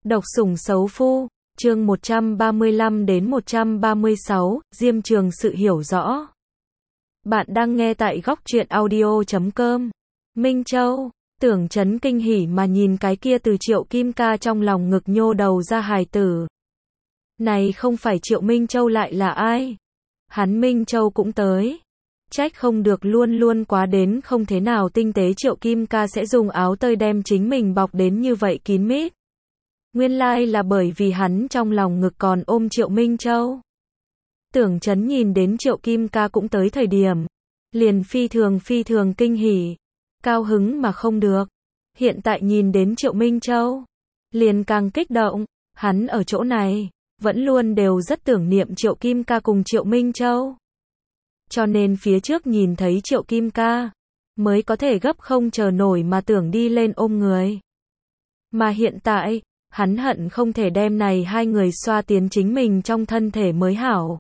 Độc sủng xấu phu, chương 135 đến 136, Diêm Trường sự hiểu rõ. Bạn đang nghe tại góc truyện audio.com. Minh Châu, Tưởng Chấn kinh hỉ mà nhìn cái kia từ Triệu Kim Ca trong lòng ngực nhô đầu ra hài tử. Này không phải Triệu Minh Châu lại là ai? Hắn Minh Châu cũng tới. Trách không được luôn luôn quá đến không thế nào tinh tế Triệu Kim Ca sẽ dùng áo tơi đem chính mình bọc đến như vậy kín mít. Nguyên lai là bởi vì hắn trong lòng ngực còn ôm Triệu Minh Châu. Tưởng Chấn nhìn đến Triệu Kim Ca cũng tới thời điểm, liền phi thường kinh hỉ, cao hứng mà không được. Hiện tại nhìn đến Triệu Minh Châu, liền càng kích động, hắn ở chỗ này, vẫn luôn đều rất tưởng niệm Triệu Kim Ca cùng Triệu Minh Châu. Cho nên phía trước nhìn thấy Triệu Kim Ca, mới có thể gấp không chờ nổi mà tưởng đi lên ôm người. Mà hiện tại, hắn hận không thể đem này hai người xoa tiến chính mình trong thân thể mới hảo.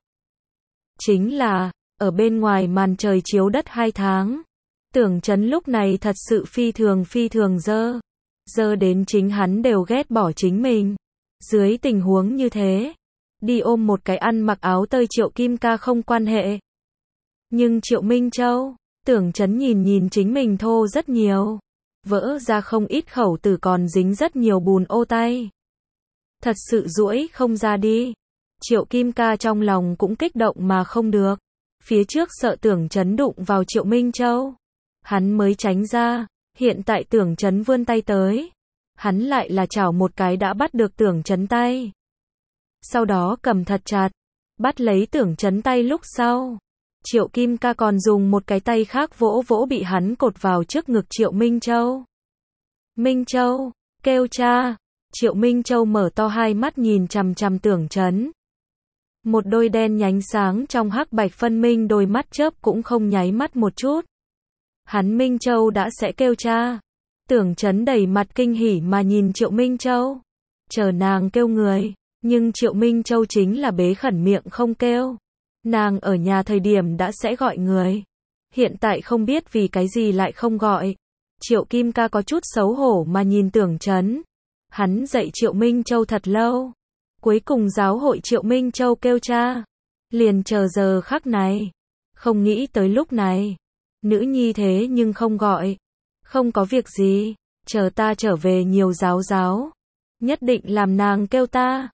Chính là, ở bên ngoài màn trời chiếu đất 2 tháng, Tưởng Chấn lúc này thật sự phi thường dơ đến chính hắn đều ghét bỏ chính mình. Dưới tình huống như thế, đi ôm một cái ăn mặc áo tơi Triệu Kim Ca không quan hệ. Nhưng Triệu Minh Châu, Tưởng Chấn nhìn chính mình thô rất nhiều, vỡ ra không ít khẩu tử còn dính rất nhiều bùn ô tay. Thật sự duỗi không ra đi. Triệu Kim Ca trong lòng cũng kích động mà không được. Phía trước sợ Tưởng Chấn đụng vào Triệu Minh Châu, hắn mới tránh ra. Hiện tại Tưởng Chấn vươn tay tới, hắn lại là chảo một cái đã bắt được Tưởng Chấn tay. Sau đó cầm thật chặt, bắt lấy Tưởng Chấn tay lúc sau. Triệu Kim Ca còn dùng một cái tay khác vỗ vỗ bị hắn cột vào trước ngực Triệu Minh Châu. Minh Châu, kêu cha. Triệu Minh Châu mở to hai mắt nhìn chằm chằm Tưởng Chấn. Một đôi đen nhánh sáng trong hắc bạch phân minh đôi mắt chớp cũng không nháy mắt một chút. Hắn Minh Châu đã sẽ kêu cha. Tưởng Chấn đầy mặt kinh hỉ mà nhìn Triệu Minh Châu, chờ nàng kêu người, nhưng Triệu Minh Châu chính là bế khẩn miệng không kêu. Nàng ở nhà thời điểm đã sẽ gọi người, hiện tại không biết vì cái gì lại không gọi. Triệu Kim Ca có chút xấu hổ mà nhìn Tưởng Chấn. Hắn dạy Triệu Minh Châu thật lâu, cuối cùng giáo hội Triệu Minh Châu kêu cha, liền chờ giờ khắc này. Không nghĩ tới lúc này, nữ nhi thế nhưng không gọi. Không có việc gì, chờ ta trở về nhiều giáo, nhất định làm nàng kêu ta.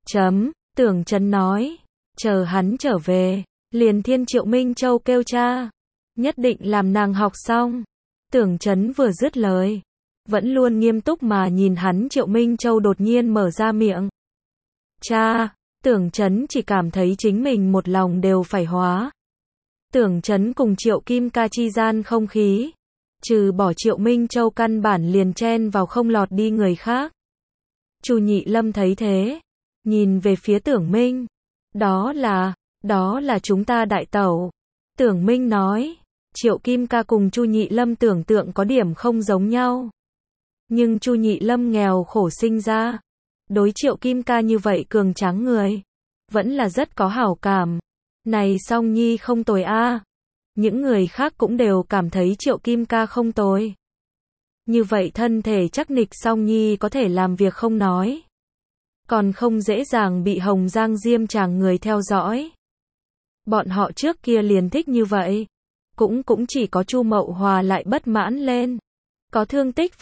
Tưởng Chấn nói, chờ hắn trở về, liền thiên Triệu Minh Châu kêu cha, nhất định làm nàng học xong. Tưởng Chấn vừa dứt lời, vẫn luôn nghiêm túc mà nhìn hắn Triệu Minh Châu đột nhiên mở ra miệng. Cha, Tưởng Chấn chỉ cảm thấy chính mình một lòng đều phải hóa. Tưởng Chấn cùng Triệu Kim Ca chi gian không khí, trừ bỏ Triệu Minh Châu căn bản liền chen vào không lọt đi người khác. Chu Nhị Lâm thấy thế, nhìn về phía Tưởng Minh. Đó là chúng ta đại tẩu. Tưởng Minh nói, Triệu Kim Ca cùng Chu Nhị Lâm tưởng tượng có điểm không giống nhau. Nhưng Chu Nhị Lâm nghèo khổ sinh ra, đối Triệu Kim Ca như vậy cường tráng người, vẫn là rất có hảo cảm. Này Song Nhi không tồi a. Những người khác cũng đều cảm thấy Triệu Kim Ca không tồi. Như vậy thân thể chắc nịch Song Nhi có thể làm việc không nói, còn không dễ dàng bị Hồng Giang Diêm chàng người theo dõi. Bọn họ trước kia liền thích như vậy. Cũng chỉ có Chu Mậu Hòa lại bất mãn lên. Có thương tích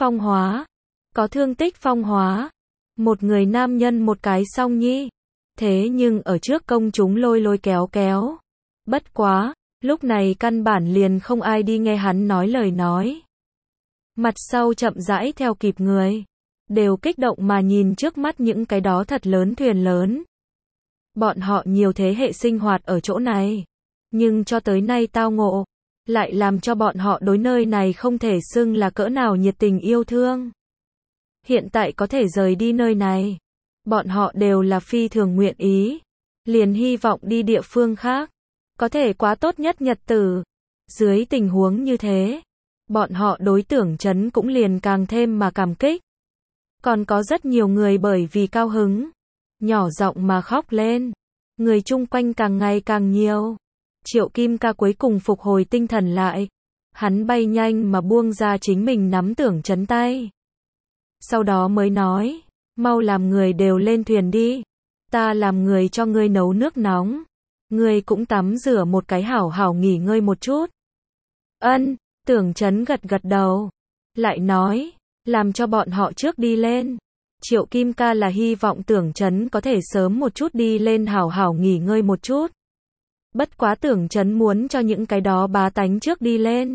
phong hóa. Một người nam nhân một cái Song Nhi. Thế nhưng ở trước công chúng lôi kéo. Bất quá, lúc này căn bản liền không ai đi nghe hắn nói lời nói. Mặt sau chậm rãi theo kịp người, đều kích động mà nhìn trước mắt những cái đó thật lớn thuyền lớn. Bọn họ nhiều thế hệ sinh hoạt ở chỗ này, nhưng cho tới nay tao ngộ, lại làm cho bọn họ đối nơi này không thể xưng là cỡ nào nhiệt tình yêu thương. Hiện tại có thể rời đi nơi này, bọn họ đều là phi thường nguyện ý, liền hy vọng đi địa phương khác, có thể quá tốt nhất nhật tử. Dưới tình huống như thế, bọn họ đối Tưởng Chấn cũng liền càng thêm mà cảm kích. Còn có rất nhiều người bởi vì cao hứng, nhỏ giọng mà khóc lên. Người chung quanh càng ngày càng nhiều. Triệu Kim Ca cuối cùng phục hồi tinh thần lại. Hắn bay nhanh mà buông ra chính mình nắm Tưởng Chấn tay. Sau đó mới nói, Mau làm người đều lên thuyền đi. Ta làm người cho ngươi nấu nước nóng. Ngươi cũng tắm rửa một cái hảo hảo nghỉ ngơi một chút. Ân, Tưởng Chấn gật gật đầu. Lại nói, làm cho bọn họ trước đi lên. Triệu Kim Ca là hy vọng Tưởng Chấn có thể sớm một chút đi lên hảo hảo nghỉ ngơi một chút. Bất quá Tưởng Chấn muốn cho những cái đó bá tánh trước đi lên.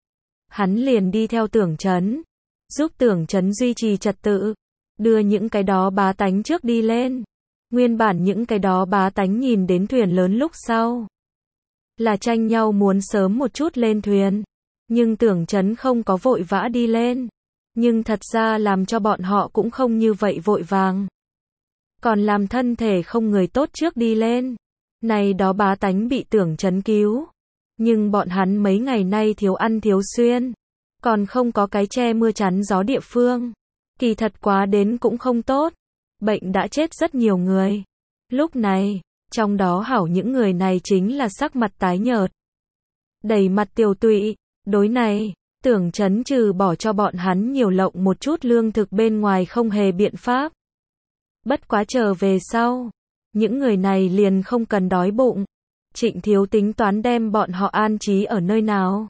Hắn liền đi theo Tưởng Chấn, giúp Tưởng Chấn duy trì trật tự, đưa những cái đó bá tánh trước đi lên. Nguyên bản những cái đó bá tánh nhìn đến thuyền lớn lúc sau, là tranh nhau muốn sớm một chút lên thuyền. Nhưng Tưởng Chấn không có vội vã đi lên. Nhưng thật ra làm cho bọn họ cũng không như vậy vội vàng. Còn làm thân thể không người tốt trước đi lên. Này đó bá tánh bị Tưởng Chấn cứu. Nhưng bọn hắn mấy ngày nay thiếu ăn thiếu xuyên. Còn không có cái che mưa chắn gió địa phương. Kỳ thật quá đến cũng không tốt. Bệnh đã chết rất nhiều người. Lúc này, trong đó hảo những người này chính là sắc mặt tái nhợt, đầy mặt tiều tụy. Đối này, Tưởng Chấn trừ bỏ cho bọn hắn nhiều lộng một chút lương thực bên ngoài không hề biện pháp. Bất quá trở về sau, những người này liền không cần đói bụng. Trịnh Thiếu tính toán đem bọn họ an trí ở nơi nào?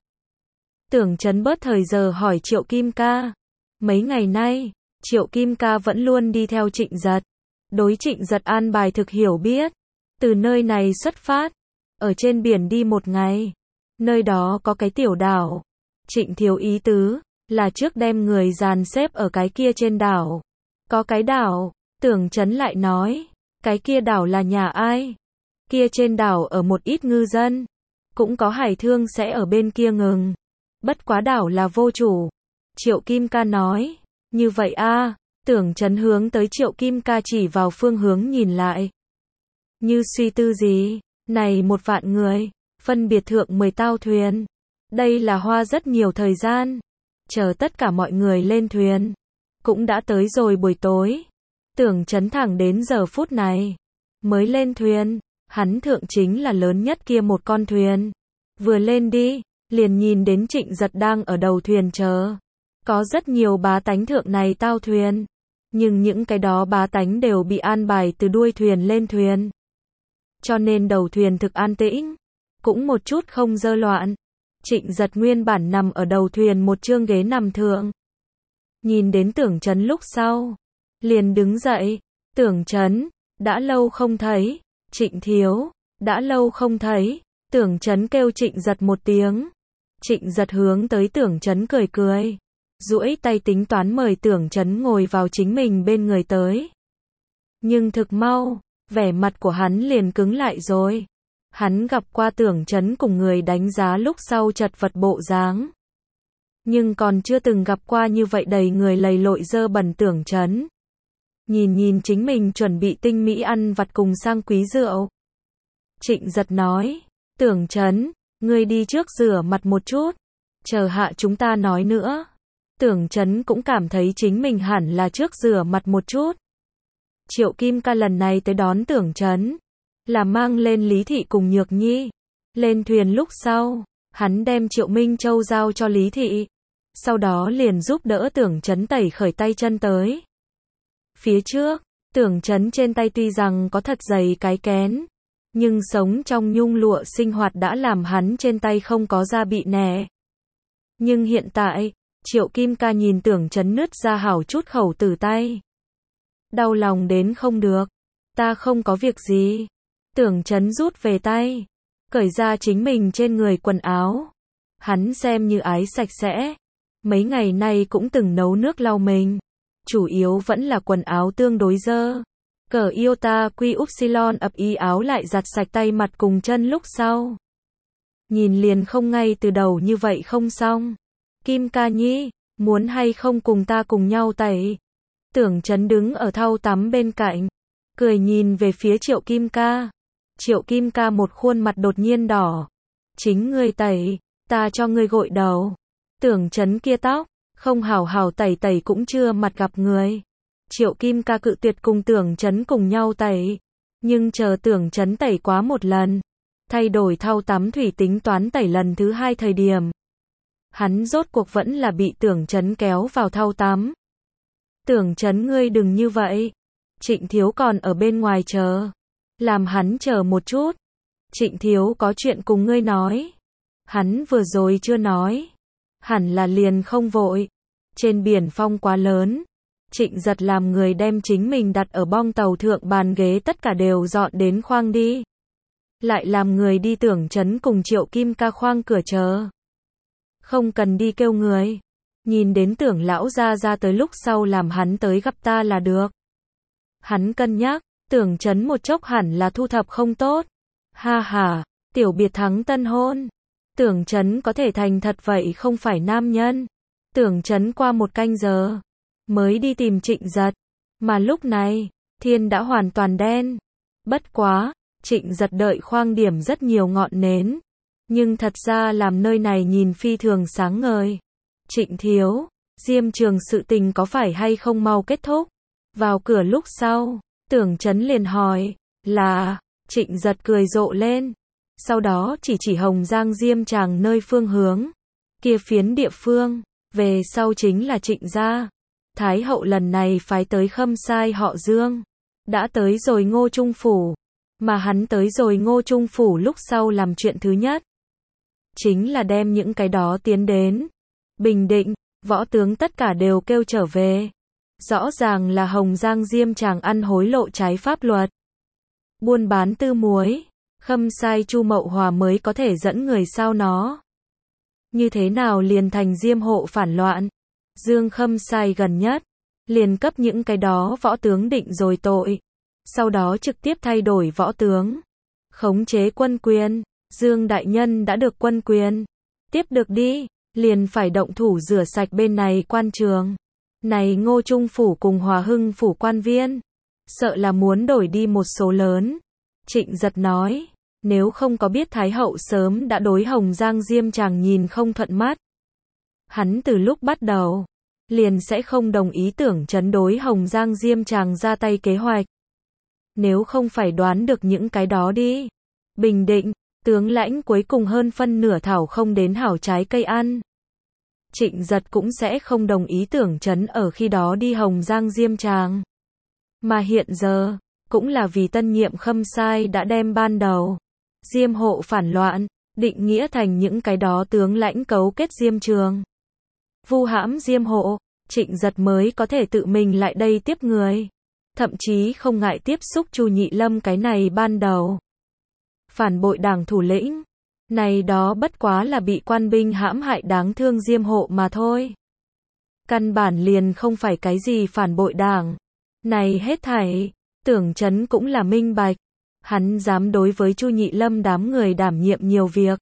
Tưởng Chấn bớt thời giờ hỏi Triệu Kim Ca. Mấy ngày nay, Triệu Kim Ca vẫn luôn đi theo Trịnh Giật. Đối Trịnh Giật an bài thực hiểu biết. Từ nơi này xuất phát, ở trên biển đi một ngày. Nơi đó có cái tiểu đảo. Trịnh Thiếu ý tứ là trước đem người dàn xếp ở cái kia trên đảo. Có cái đảo, Tưởng Chấn lại nói, cái kia đảo là nhà ai? Kia trên đảo ở một ít ngư dân, cũng có hải thương sẽ ở bên kia ngừng. Bất quá đảo là vô chủ. Triệu Kim Ca nói, như vậy a. Tưởng Chấn hướng tới Triệu Kim Ca chỉ vào phương hướng nhìn lại. Như suy tư gì, này 1 vạn người, phân biệt thượng 10 tàu thuyền. Đây là hoa rất nhiều thời gian. Chờ tất cả mọi người lên thuyền. Cũng đã tới rồi buổi tối. Tưởng Chấn thẳng đến giờ phút này mới lên thuyền. Hắn thượng chính là lớn nhất kia một con thuyền. Vừa lên đi, liền nhìn đến Trịnh Giật đang ở đầu thuyền chờ. Có rất nhiều bá tánh thượng này tàu thuyền. Nhưng những cái đó bá tánh đều bị an bài từ đuôi thuyền lên thuyền. Cho nên đầu thuyền thực an tĩnh. Cũng một chút không dơ loạn. Trịnh Giật nguyên bản nằm ở đầu thuyền một chương ghế nằm thượng. Nhìn đến Tưởng Chấn lúc sau, liền đứng dậy. Tưởng Chấn, đã lâu không thấy. Trịnh Thiếu, đã lâu không thấy. Tưởng Chấn kêu Trịnh Giật một tiếng. Trịnh Giật hướng tới Tưởng Chấn cười cười. Duỗi tay tính toán mời Tưởng Chấn ngồi vào chính mình bên người tới. Nhưng thực mau, vẻ mặt của hắn liền cứng lại rồi. Hắn gặp qua Tưởng Chấn cùng người đánh giá lúc sau chật vật bộ dáng. Nhưng còn chưa từng gặp qua như vậy đầy người lầy lội dơ bẩn Tưởng Chấn. Nhìn chính mình chuẩn bị tinh mỹ ăn vặt cùng sang quý rượu. Trịnh Giật nói, Tưởng Chấn, ngươi đi trước rửa mặt một chút. Chờ hạ chúng ta nói nữa. Tưởng Chấn cũng cảm thấy chính mình hẳn là trước rửa mặt một chút. Triệu Kim Ca lần này tới đón Tưởng Chấn, là mang lên Lý Thị cùng Nhược Nhi. Lên thuyền lúc sau, hắn đem Triệu Minh Châu giao cho Lý Thị. Sau đó liền giúp đỡ Tưởng Chấn tẩy khởi tay chân tới. Phía trước, Tưởng Chấn trên tay tuy rằng có thật dày cái kén, nhưng sống trong nhung lụa sinh hoạt đã làm hắn trên tay không có da bị nẻ. Nhưng hiện tại, Triệu Kim Ca nhìn Tưởng Chấn nứt ra hảo chút khẩu tử tay. Đau lòng đến không được. Ta không có việc gì. Tưởng Chấn rút về tay, cởi ra chính mình trên người quần áo. Hắn xem như ái sạch sẽ. Mấy ngày nay cũng từng nấu nước lau mình. Chủ yếu vẫn là quần áo tương đối dơ. Cờ iota quy upsilon ập y áo lại giặt sạch tay mặt cùng chân lúc sau. Nhìn liền không ngay từ đầu như vậy không xong. Kim Ca Nhi, muốn hay không cùng ta cùng nhau tẩy? Tưởng Chấn đứng ở thau tắm bên cạnh, cười nhìn về phía Triệu Kim Ca. Triệu Kim Ca một khuôn mặt đột nhiên đỏ. Chính ngươi tẩy, ta cho ngươi gội đầu. Tưởng Chấn kia tóc, không hảo hảo tẩy tẩy cũng chưa mặt gặp người. Triệu Kim Ca cự tuyệt cùng Tưởng Chấn cùng nhau tẩy. Nhưng chờ Tưởng Chấn tẩy quá một lần, thay đổi thau tắm thủy tính toán tẩy lần thứ 2 thời điểm. Hắn rốt cuộc vẫn là bị Tưởng Chấn kéo vào thau tắm. Tưởng Chấn ngươi đừng như vậy. Trịnh Thiếu còn ở bên ngoài chờ. Làm hắn chờ một chút. Trịnh Thiếu có chuyện cùng ngươi nói. Hắn vừa rồi chưa nói. Hẳn là liền không vội. Trên biển phong quá lớn. Trịnh Giật làm người đem chính mình đặt ở bong tàu thượng bàn ghế tất cả đều dọn đến khoang đi. Lại làm người đi Tưởng Chấn cùng Triệu Kim Ca khoang cửa chờ. Không cần đi kêu người. Nhìn đến Tưởng lão ra tới lúc sau làm hắn tới gặp ta là được. Hắn cân nhắc, Tưởng Chấn một chốc hẳn là thu thập không tốt. Ha ha, tiểu biệt thắng tân hôn. Tưởng Chấn có thể thành thật vậy không phải nam nhân. Tưởng Chấn qua một canh giờ mới đi tìm Trịnh Giật. Mà lúc này, thiên đã hoàn toàn đen. Bất quá, Trịnh Giật đợi khoang điểm rất nhiều ngọn nến. Nhưng thật ra làm nơi này nhìn phi thường sáng ngời. Trịnh Thiếu, Diêm Trường sự tình có phải hay không mau kết thúc? Vào cửa lúc sau, Tưởng Chấn liền hỏi, là, Trịnh Giật cười rộ lên. Sau đó chỉ Hồng Giang Diêm Tràng nơi phương hướng. Kia phiến địa phương, về sau chính là Trịnh gia. Thái hậu lần này phái tới Khâm Sai họ Dương. Đã tới rồi Ngô Trung Phủ. Mà hắn tới rồi Ngô Trung Phủ lúc sau làm chuyện thứ nhất. Chính là đem những cái đó tiến đến. Bình Định, võ tướng tất cả đều kêu trở về. Rõ ràng là Hồng Giang Diêm Tràng ăn hối lộ trái pháp luật. Buôn bán tư muối. Khâm Sai Chu Mậu Hòa mới có thể dẫn người sao nó. Như thế nào liền thành Diêm hộ phản loạn. Dương Khâm Sai gần nhất. Liền cấp những cái đó võ tướng định rồi tội. Sau đó trực tiếp thay đổi võ tướng. Khống chế quân quyền. Dương đại nhân đã được quân quyền. Tiếp được đi. Liền phải động thủ rửa sạch bên này quan trường. Này Ngô Trung Phủ cùng Hòa Hưng Phủ quan viên. Sợ là muốn đổi đi một số lớn. Trịnh Giật nói. Nếu không có biết Thái hậu sớm đã đối Hồng Giang Diêm Tràng nhìn không thuận mắt. Hắn từ lúc bắt đầu. Liền sẽ không đồng ý Tưởng Chấn đối Hồng Giang Diêm Tràng ra tay kế hoạch. Nếu không phải đoán được những cái đó đi. Bình Định, tướng lãnh cuối cùng hơn phân nửa thảo không đến hảo trái cây ăn. Trịnh Giật cũng sẽ không đồng ý Tưởng Chấn ở khi đó đi Hồng Giang Diêm Tràng. Mà hiện giờ, cũng là vì tân nhiệm Khâm Sai đã đem ban đầu. Diêm hộ phản loạn, định nghĩa thành những cái đó tướng lãnh cấu kết Diêm Trường. Vu hãm Diêm hộ, Trịnh Giật mới có thể tự mình lại đây tiếp người. Thậm chí không ngại tiếp xúc Chu Nhị Lâm cái này ban đầu. Phản bội đảng thủ lĩnh. Này đó bất quá là bị quan binh hãm hại đáng thương Diêm hộ mà thôi. Căn bản liền không phải cái gì phản bội đảng. Này hết thảy, Tưởng Chấn cũng là minh bạch. Hắn dám đối với Chu Nhị Lâm đám người đảm nhiệm nhiều việc.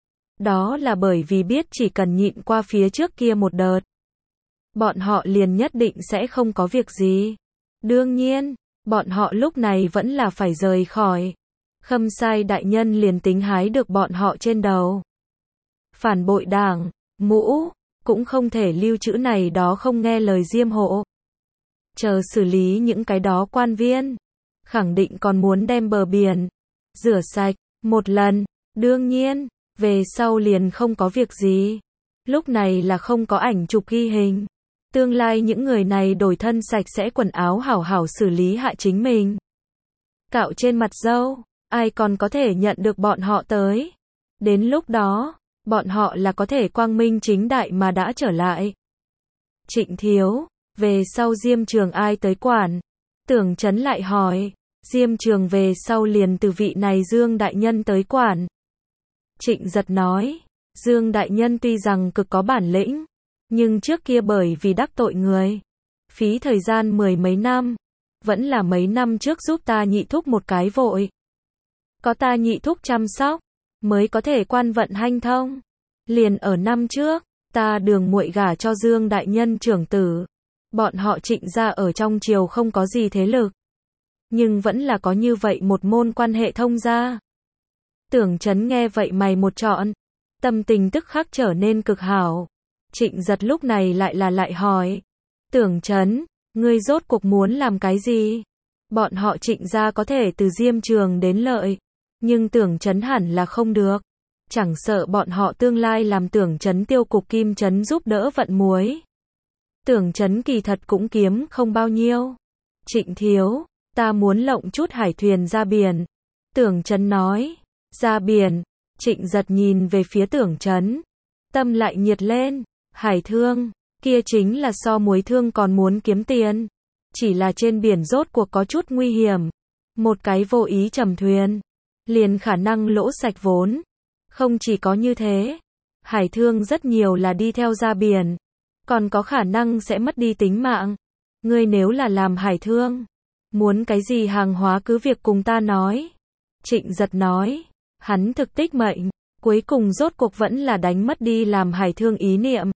Đó là bởi vì biết chỉ cần nhịn qua phía trước kia một đợt. Bọn họ liền nhất định sẽ không có việc gì. Đương nhiên, bọn họ lúc này vẫn là phải rời khỏi. Khâm Sai đại nhân liền tính hái được bọn họ trên đầu. Phản bội đảng, mũ, cũng không thể lưu trữ này đó không nghe lời Diêm hộ. Chờ xử lý những cái đó quan viên. Khẳng định còn muốn đem bờ biển rửa sạch một lần. Đương nhiên, về sau liền không có việc gì. Lúc này là không có ảnh chụp ghi hình. Tương lai những người này đổi thân sạch sẽ quần áo hảo hảo xử lý hạ chính mình. Cạo trên mặt râu, ai còn có thể nhận được bọn họ tới. Đến lúc đó, bọn họ là có thể quang minh chính đại mà đã trở lại. Trịnh Thiếu, về sau Diêm Trường ai tới quản? Tưởng Chấn lại hỏi. Diêm Trường về sau liền từ vị này Dương đại nhân tới quản. Trịnh Giật nói. Dương đại nhân tuy rằng cực có bản lĩnh. Nhưng trước kia bởi vì đắc tội người. Phí thời gian 10 mấy năm. Vẫn là mấy năm trước giúp ta nhị thúc một cái vội. Có ta nhị thúc chăm sóc. Mới có thể quan vận hanh thông. Liền ở năm trước. Ta Đường muội gả cho Dương đại nhân trưởng tử. Bọn họ Trịnh gia ở trong triều không có gì thế lực. Nhưng vẫn là có như vậy một môn quan hệ thông gia. Tưởng Chấn nghe vậy mày một trọn. Tâm tình tức khắc trở nên cực hảo. Trịnh Giật lúc này lại hỏi. Tưởng Chấn, ngươi rốt cuộc muốn làm cái gì? Bọn họ Trịnh gia có thể từ Diêm Trường đến lợi. Nhưng Tưởng Chấn hẳn là không được. Chẳng sợ bọn họ tương lai làm Tưởng Chấn tiêu cục Kim Chấn giúp đỡ vận muối. Tưởng Chấn kỳ thật cũng kiếm không bao nhiêu. Trịnh thiếu, ta muốn lộng chút hải thuyền ra biển. Tưởng Chấn nói, ra biển. Trịnh Giật nhìn về phía Tưởng Chấn, tâm lại nhiệt lên. Hải thương, kia chính là so muối thương còn muốn kiếm tiền. Chỉ là trên biển rốt cuộc có chút nguy hiểm. Một cái vô ý trầm thuyền, liền khả năng lỗ sạch vốn. Không chỉ có như thế, hải thương rất nhiều là đi theo ra biển, còn có khả năng sẽ mất đi tính mạng. Ngươi nếu là làm hải thương, muốn cái gì hàng hóa cứ việc cùng ta nói. Trịnh Giật nói, hắn thực tích mệnh, cuối cùng rốt cuộc vẫn là đánh mất đi làm hải thương ý niệm.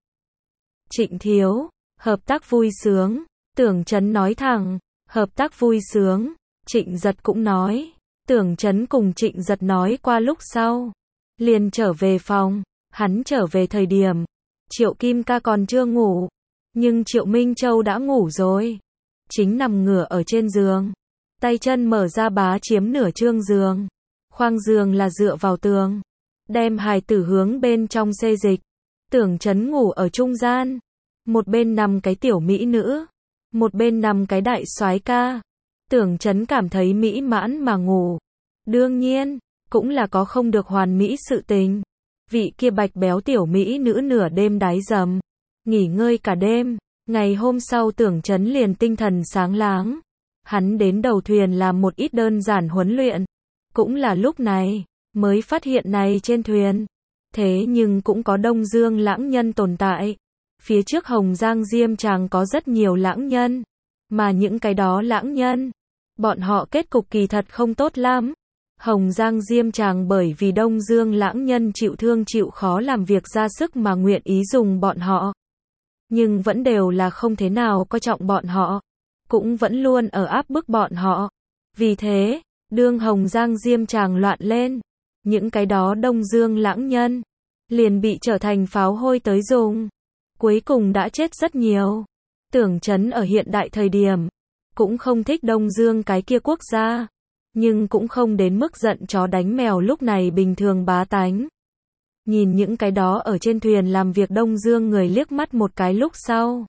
Trịnh thiếu, hợp tác vui sướng. Tưởng Chấn nói thẳng, hợp tác vui sướng. Trịnh Giật cũng nói. Tưởng Chấn cùng Trịnh Giật nói qua lúc sau, liền trở về phòng. Hắn trở về thời điểm, Triệu Kim Ca còn chưa ngủ, nhưng Triệu Minh Châu đã ngủ rồi. Chính nằm ngửa ở trên giường, tay chân mở ra bá chiếm nửa trương giường. Khoang giường là dựa vào tường, đem hài tử hướng bên trong xê dịch. Tưởng Chấn ngủ ở trung gian, một bên nằm cái tiểu mỹ nữ, một bên nằm cái đại soái ca. Tưởng Chấn cảm thấy mỹ mãn mà ngủ. Đương nhiên, cũng là có không được hoàn mỹ sự tình. Vị kia bạch béo tiểu mỹ nữ nửa đêm đái dầm, nghỉ ngơi cả đêm. Ngày hôm sau Tưởng Chấn liền tinh thần sáng láng. Hắn đến đầu thuyền làm một ít đơn giản huấn luyện. Cũng là lúc này, mới phát hiện này trên thuyền. Thế nhưng cũng có Đông Dương lãng nhân tồn tại. Phía trước Hồng Giang Diêm Tràng có rất nhiều lãng nhân. Mà những cái đó lãng nhân, bọn họ kết cục kỳ thật không tốt lắm. Hồng Giang Diêm Tràng bởi vì Đông Dương lãng nhân chịu thương chịu khó làm việc ra sức mà nguyện ý dùng bọn họ. Nhưng vẫn đều là không thế nào coi trọng bọn họ. Cũng vẫn luôn ở áp bức bọn họ. Vì thế, đương Hồng Giang Diêm Tràng loạn lên, những cái đó Đông Dương lãng nhân liền bị trở thành pháo hôi tới dùng. Cuối cùng đã chết rất nhiều. Tưởng Chấn ở hiện đại thời điểm, cũng không thích Đông Dương cái kia quốc gia. Nhưng cũng không đến mức giận chó đánh mèo lúc này bình thường bá tánh. Nhìn những cái đó ở trên thuyền làm việc Đông Dương người liếc mắt một cái lúc sau,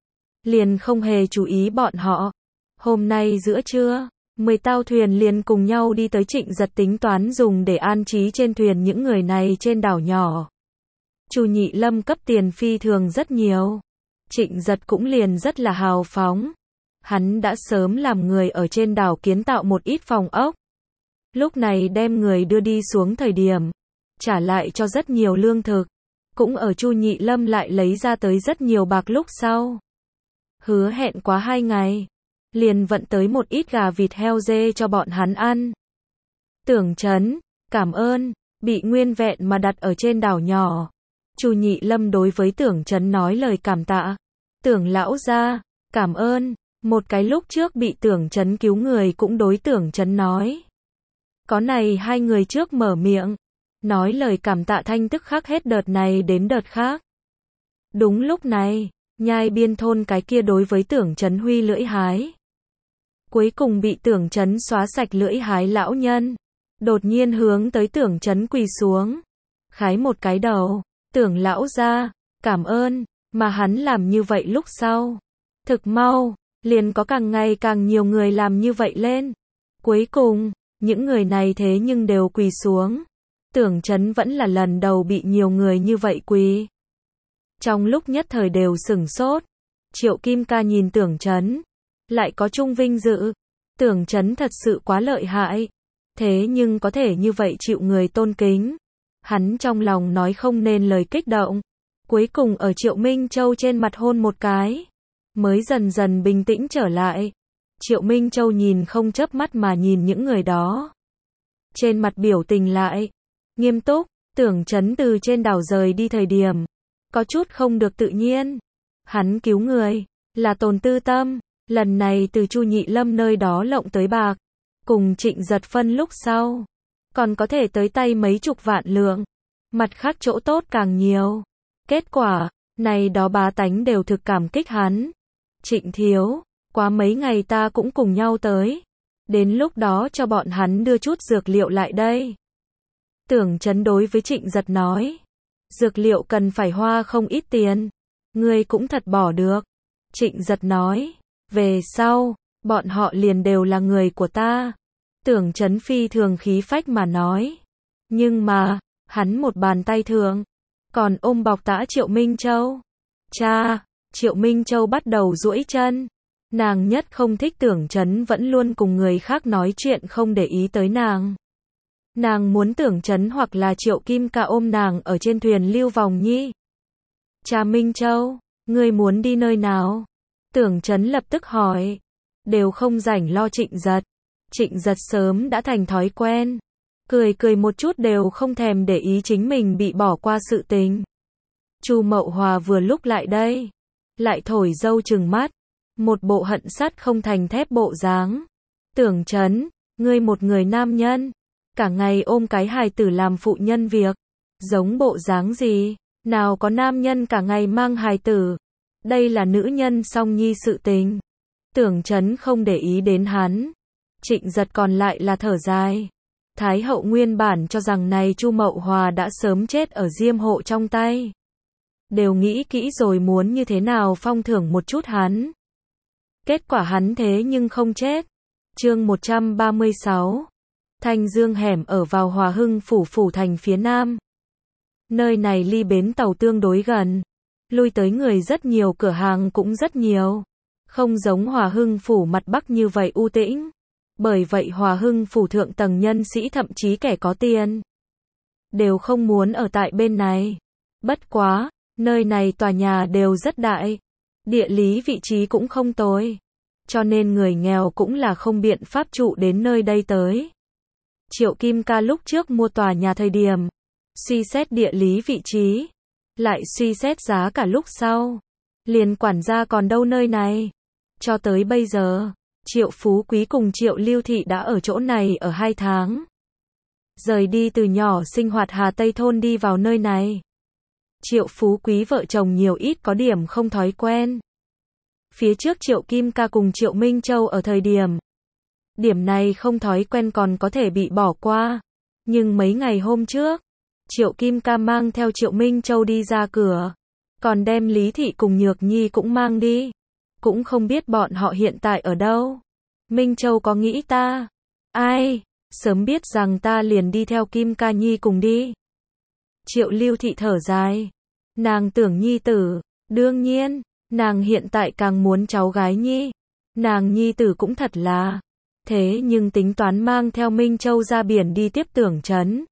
liền không hề chú ý bọn họ. Hôm nay giữa trưa, 10 tàu thuyền liền cùng nhau đi tới Trịnh Giật tính toán dùng để an trí trên thuyền những người này trên đảo nhỏ. Chu Nhị Lâm cấp tiền phi thường rất nhiều. Trịnh Giật cũng liền rất là hào phóng. Hắn đã sớm làm người ở trên đảo kiến tạo một ít phòng ốc. Lúc này đem người đưa đi xuống thời điểm, trả lại cho rất nhiều lương thực. Cũng ở Chu Nhị Lâm lại lấy ra tới rất nhiều bạc lúc sau. Hứa hẹn quá 2 ngày, liền vận tới một ít gà vịt heo dê cho bọn hắn ăn. Tưởng Chấn, cảm ơn, bị nguyên vẹn mà đặt ở trên đảo nhỏ. Chu Nhị Lâm đối với Tưởng Chấn nói lời cảm tạ. Tưởng lão gia, cảm ơn. Một cái lúc trước bị Tưởng Chấn cứu người cũng đối Tưởng Chấn nói. Có này 2 người trước mở miệng, nói lời cảm tạ thanh tức khắc hết đợt này đến đợt khác. Đúng lúc này, nhai biên thôn cái kia đối với Tưởng Chấn huy lưỡi hái. Cuối cùng bị Tưởng Chấn xóa sạch lưỡi hái lão nhân. Đột nhiên hướng tới Tưởng Chấn quỳ xuống. Khái một cái đầu. Tưởng lão gia, cảm ơn. Mà hắn làm như vậy lúc sau. Thực mau, liền có càng ngày càng nhiều người làm như vậy lên. Cuối cùng, những người này thế nhưng đều quỳ xuống. Tưởng Chấn vẫn là lần đầu bị nhiều người như vậy quỳ. Trong lúc nhất thời đều sửng sốt. Triệu Kim Ca nhìn Tưởng Chấn, lại có chung vinh dự. Tưởng Chấn thật sự quá lợi hại. Thế nhưng có thể như vậy chịu người tôn kính. Hắn trong lòng nói không nên lời kích động. Cuối cùng ở Triệu Minh Châu trên mặt hôn một cái. Mới dần dần bình tĩnh trở lại. Triệu Minh Châu nhìn không chớp mắt mà nhìn những người đó. Trên mặt biểu tình lại nghiêm túc. Tưởng Chấn từ trên đảo rời đi thời điểm, có chút không được tự nhiên. Hắn cứu người, là tồn tư tâm. Lần này từ Chu Nhị Lâm nơi đó lộng tới bạc, cùng Trịnh Giật phân lúc sau, còn có thể tới tay mấy chục vạn lượng. Mặt khác chỗ tốt càng nhiều. Kết quả, này đó bá tánh đều thực cảm kích hắn. Trịnh thiếu, quá mấy ngày ta cũng cùng nhau tới. Đến lúc đó cho bọn hắn đưa chút dược liệu lại đây. Tưởng Chấn đối với Trịnh Giật nói. Dược liệu cần phải hoa không ít tiền. Ngươi cũng thật bỏ được. Trịnh Giật nói, về sau, bọn họ liền đều là người của ta. Tưởng Chấn phi thường khí phách mà nói. Nhưng mà, hắn một bàn tay thường, còn ôm bọc tã Triệu Minh Châu. Cha, Triệu Minh Châu bắt đầu duỗi chân. Nàng nhất không thích Tưởng Chấn vẫn luôn cùng người khác nói chuyện không để ý tới nàng. Nàng muốn Tưởng Chấn hoặc là Triệu Kim Ca ôm nàng ở trên thuyền lưu vòng nhi. Cha Minh Châu, ngươi muốn đi nơi nào? Tưởng Chấn lập tức hỏi. Đều không rảnh lo Trịnh Giật. Trịnh Giật sớm đã thành thói quen. Cười cười một chút đều không thèm để ý chính mình bị bỏ qua sự tình. Chu Mậu Hòa vừa lúc lại đây. Lại thổi dâu trừng mắt. Một bộ hận sắt không thành thép bộ dáng. Tưởng Chấn, ngươi một người nam nhân. Cả ngày ôm cái hài tử làm phụ nhân việc. Giống bộ dáng gì? Nào có nam nhân cả ngày mang hài tử. Đây là nữ nhân song nhi sự tình. Tưởng Chấn không để ý đến hắn. Trịnh Giật còn lại là thở dài. Thái hậu nguyên bản cho rằng này Chu Mậu Hòa đã sớm chết ở Diêm hộ trong tay. Đều nghĩ kỹ rồi muốn như thế nào phong thưởng một chút hắn. Kết quả hắn thế nhưng không chết. Chương 136. Thanh Dương hẻm ở vào Hòa Hưng phủ thành phía nam. Nơi này ly bến tàu tương đối gần. Lui tới người rất nhiều, cửa hàng cũng rất nhiều. Không giống Hòa Hưng phủ mặt bắc như vậy u tĩnh. Bởi vậy Hòa Hưng phủ thượng tầng nhân sĩ thậm chí kẻ có tiền đều không muốn ở tại bên này. Bất quá, nơi này tòa nhà đều rất đại. Địa lý vị trí cũng không tồi. Cho nên người nghèo cũng là không biện pháp trụ đến nơi đây tới. Triệu Kim Ca lúc trước mua tòa nhà thời điểm, suy xét địa lý vị trí, lại suy xét giá cả lúc sau. Liền quản gia còn đâu nơi này. Cho tới bây giờ, Triệu Phú Quý cùng Triệu Lưu Thị đã ở chỗ này ở 2 tháng. Rời đi từ nhỏ sinh hoạt Hà Tây thôn đi vào nơi này. Triệu Phú Quý vợ chồng nhiều ít có điểm không thói quen. Phía trước Triệu Kim Ca cùng Triệu Minh Châu ở thời điểm. Điểm này không thói quen còn có thể bị bỏ qua. Nhưng mấy ngày hôm trước, Triệu Kim Ca mang theo Triệu Minh Châu đi ra cửa. Còn đem Lý Thị cùng Nhược Nhi cũng mang đi. Cũng không biết bọn họ hiện tại ở đâu. Minh Châu có nghĩ ta? Ai? Sớm biết rằng ta liền đi theo Kim Ca Nhi cùng đi. Triệu Lưu Thị thở dài. Nàng tưởng nhi tử. Đương nhiên, nàng hiện tại càng muốn cháu gái Nhi. Nàng nhi tử cũng thật là. Thế nhưng tính toán mang theo Minh Châu ra biển đi tiếp Tưởng Chấn.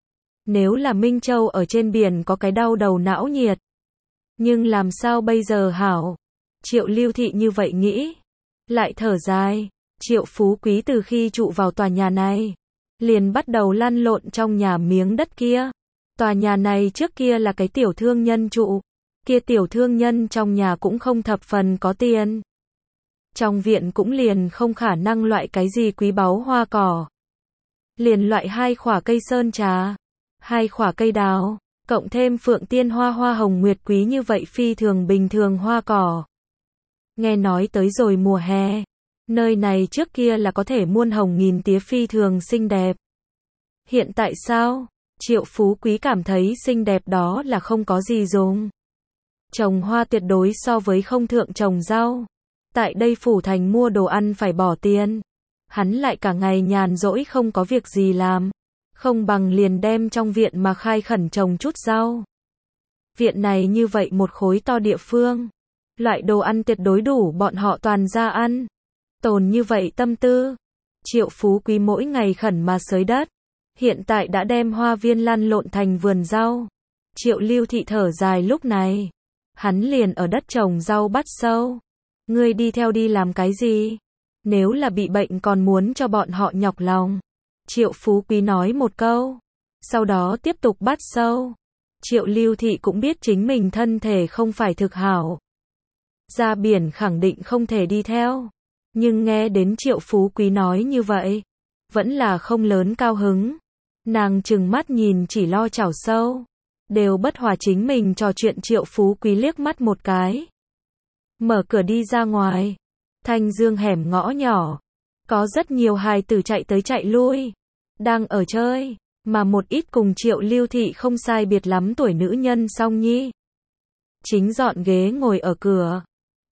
Nếu là Minh Châu ở trên biển có cái đau đầu não nhiệt. Nhưng làm sao bây giờ hảo? Triệu Lưu Thị như vậy nghĩ. Lại thở dài. Triệu Phú Quý từ khi trụ vào tòa nhà này, liền bắt đầu lăn lộn trong nhà miếng đất kia. Tòa nhà này trước kia là cái tiểu thương nhân trụ. Kia tiểu thương nhân trong nhà cũng không thập phần có tiền. Trong viện cũng liền không khả năng loại cái gì quý báu hoa cỏ. Liền loại 2 khỏa cây sơn trà, 2 khỏa cây đào, cộng thêm phượng tiên hoa hoa hồng nguyệt quý như vậy phi thường bình thường hoa cỏ. Nghe nói tới rồi mùa hè, nơi này trước kia là có thể muôn hồng nghìn tía phi thường xinh đẹp. Hiện tại sao? Triệu Phú Quý cảm thấy xinh đẹp đó là không có gì dùng. Trồng hoa tuyệt đối so với không thượng trồng rau. Tại đây phủ thành mua đồ ăn phải bỏ tiền. Hắn lại cả ngày nhàn rỗi không có việc gì làm. Không bằng liền đem trong viện mà khai khẩn trồng chút rau. Viện này như vậy một khối to địa phương. Loại đồ ăn tuyệt đối đủ bọn họ toàn ra ăn. Tồn như vậy tâm tư. Triệu Phú Quý mỗi ngày khẩn mà xới đất. Hiện tại đã đem hoa viên lăn lộn thành vườn rau. Triệu Lưu Thị thở dài lúc này. Hắn liền ở đất trồng rau bắt sâu. Ngươi đi theo đi làm cái gì? Nếu là bị bệnh còn muốn cho bọn họ nhọc lòng. Triệu Phú Quý nói một câu. Sau đó tiếp tục bắt sâu. Triệu Lưu Thị cũng biết chính mình thân thể không phải thực hảo. Ra biển khẳng định không thể đi theo. Nhưng nghe đến Triệu Phú Quý nói như vậy, vẫn là không lớn cao hứng. Nàng trừng mắt nhìn chỉ lo chảo sâu. Đều bất hòa chính mình trò chuyện. Triệu Phú Quý liếc mắt một cái. Mở cửa đi ra ngoài. Thanh Dương hẻm ngõ nhỏ. Có rất nhiều hài tử chạy tới chạy lui. Đang ở chơi. Mà một ít cùng Triệu Lưu Thị không sai biệt lắm tuổi nữ nhân song nhi. Chính dọn ghế ngồi ở cửa.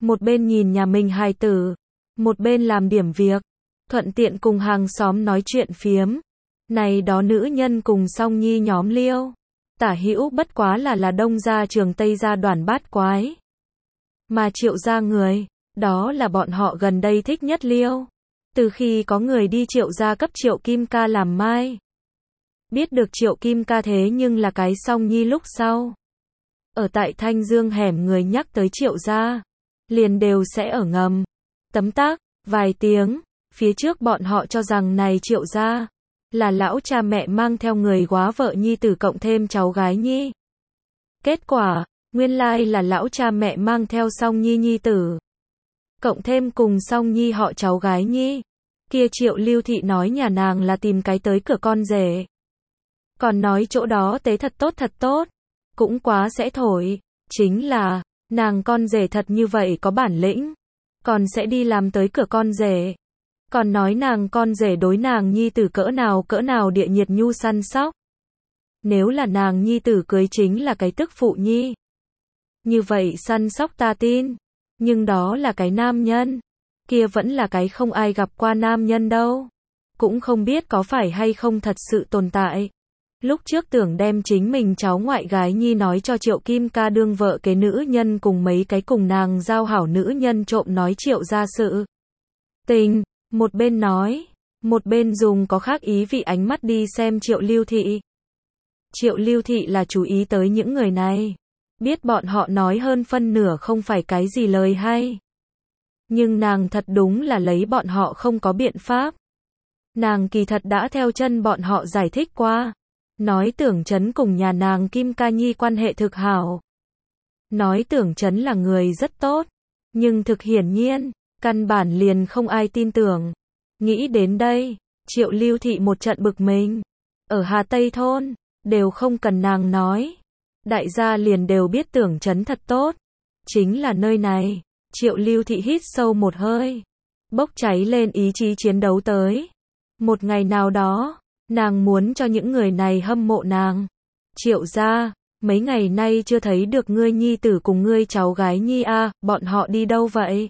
một bên nhìn nhà mình hài tử, một bên làm điểm việc, thuận tiện cùng hàng xóm nói chuyện phiếm. Này đó nữ nhân cùng Song Nhi nhóm liêu, tả hữu bất quá là Đông gia trường Tây gia đoàn bát quái. Mà Triệu gia người, đó là bọn họ gần đây thích nhất liêu. Từ khi có người đi Triệu gia cấp Triệu Kim Ca làm mai, biết được Triệu Kim Ca thế nhưng là cái Song Nhi lúc sau. Ở tại Thanh Dương hẻm người nhắc tới Triệu gia, liền đều sẽ ở ngầm, tấm tắc, vài tiếng, phía trước bọn họ cho rằng này Triệu gia, là lão cha mẹ mang theo người góa vợ nhi tử cộng thêm cháu gái nhi. Kết quả, nguyên lai là lão cha mẹ mang theo Song Nhi nhi tử, cộng thêm cùng Song Nhi họ cháu gái nhi. Kia Triệu Lưu Thị nói nhà nàng là tìm cái tới cửa con rể. Còn nói chỗ đó tế thật tốt, cũng quá sẽ thổi, chính là, nàng con rể thật như vậy có bản lĩnh, còn sẽ đi làm tới cửa con rể. Còn nói nàng con rể đối nàng nhi tử cỡ nào địa nhiệt nhu săn sóc. Nếu là nàng nhi tử cưới chính là cái tức phụ nhi, như vậy săn sóc ta tin, nhưng đó là cái nam nhân, kia vẫn là cái không ai gặp qua nam nhân đâu. Cũng không biết có phải hay không thật sự tồn tại. Lúc trước tưởng đem chính mình cháu ngoại gái nhi nói cho Triệu Kim Ca đương vợ kế nữ nhân cùng mấy cái cùng nàng giao hảo nữ nhân trộm nói Triệu gia sự tình, một bên nói, một bên dùng có khác ý vị ánh mắt đi xem Triệu Lưu Thị. Triệu Lưu Thị là chú ý tới những người này, biết bọn họ nói hơn phân nửa không phải cái gì lời hay. Nhưng nàng thật đúng là lấy bọn họ không có biện pháp. Nàng kỳ thật đã theo chân bọn họ giải thích qua. Nói Tưởng Chấn cùng nhà nàng Kim Ca Nhi quan hệ thực hảo. Nói Tưởng Chấn là người rất tốt. Nhưng thực hiển nhiên, căn bản liền không ai tin tưởng. Nghĩ đến đây, Triệu Lưu Thị một trận bực mình. Ở Hà Tây Thôn, đều không cần nàng nói. Đại gia liền đều biết Tưởng Chấn thật tốt. Chính là nơi này. Triệu Lưu Thị hít sâu một hơi, bốc cháy lên ý chí chiến đấu tới. Một ngày nào đó, nàng muốn cho những người này hâm mộ nàng. Triệu gia, mấy ngày nay chưa thấy được ngươi nhi tử cùng ngươi cháu gái nhi a, bọn họ đi đâu vậy?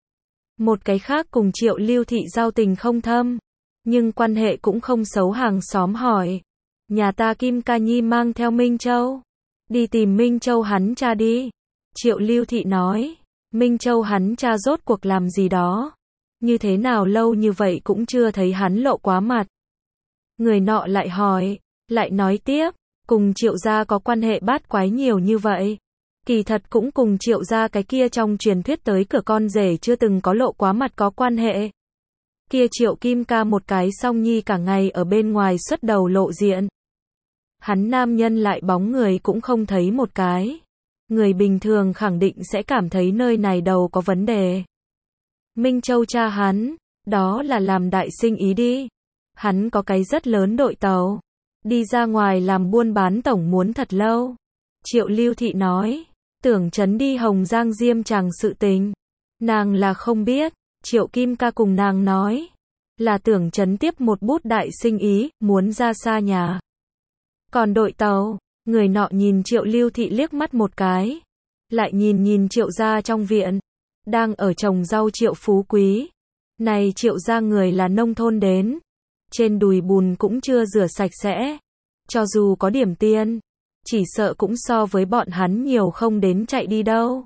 Một cái khác cùng Triệu Lưu Thị giao tình không thâm, nhưng quan hệ cũng không xấu hàng xóm hỏi. Nhà ta Kim Ca Nhi mang theo Minh Châu, đi tìm Minh Châu hắn cha đi. Triệu Lưu Thị nói. Minh Châu hắn cha rốt cuộc làm gì đó, như thế nào lâu như vậy cũng chưa thấy hắn lộ quá mặt. Người nọ lại hỏi, lại nói tiếp, cùng Triệu gia có quan hệ bát quái nhiều như vậy. Kỳ thật cũng cùng Triệu gia cái kia trong truyền thuyết tới cửa con rể chưa từng có lộ quá mặt có quan hệ. Kia Triệu Kim Ca một cái Song Nhi cả ngày ở bên ngoài xuất đầu lộ diện. Hắn nam nhân lại bóng người cũng không thấy một cái. Người bình thường khẳng định sẽ cảm thấy nơi này đầu có vấn đề. Minh Châu cha hắn, đó là làm đại sinh ý đi. Hắn có cái rất lớn đội tàu. Đi ra ngoài làm buôn bán tổng muốn thật lâu. Triệu Lưu Thị nói, Tưởng Chấn đi Hồng Giang Diêm Tràng sự tình. Nàng là không biết, Triệu Kim Ca cùng nàng nói. Là Tưởng Chấn tiếp một bút đại sinh ý, muốn ra xa nhà. Còn đội tàu. Người nọ nhìn Triệu Lưu Thị liếc mắt một cái, lại nhìn Triệu gia trong viện, đang ở trồng rau Triệu Phú Quý. Này Triệu gia người là nông thôn đến, trên đùi bùn cũng chưa rửa sạch sẽ, cho dù có điểm tiền, chỉ sợ cũng so với bọn hắn nhiều không đến chạy đi đâu.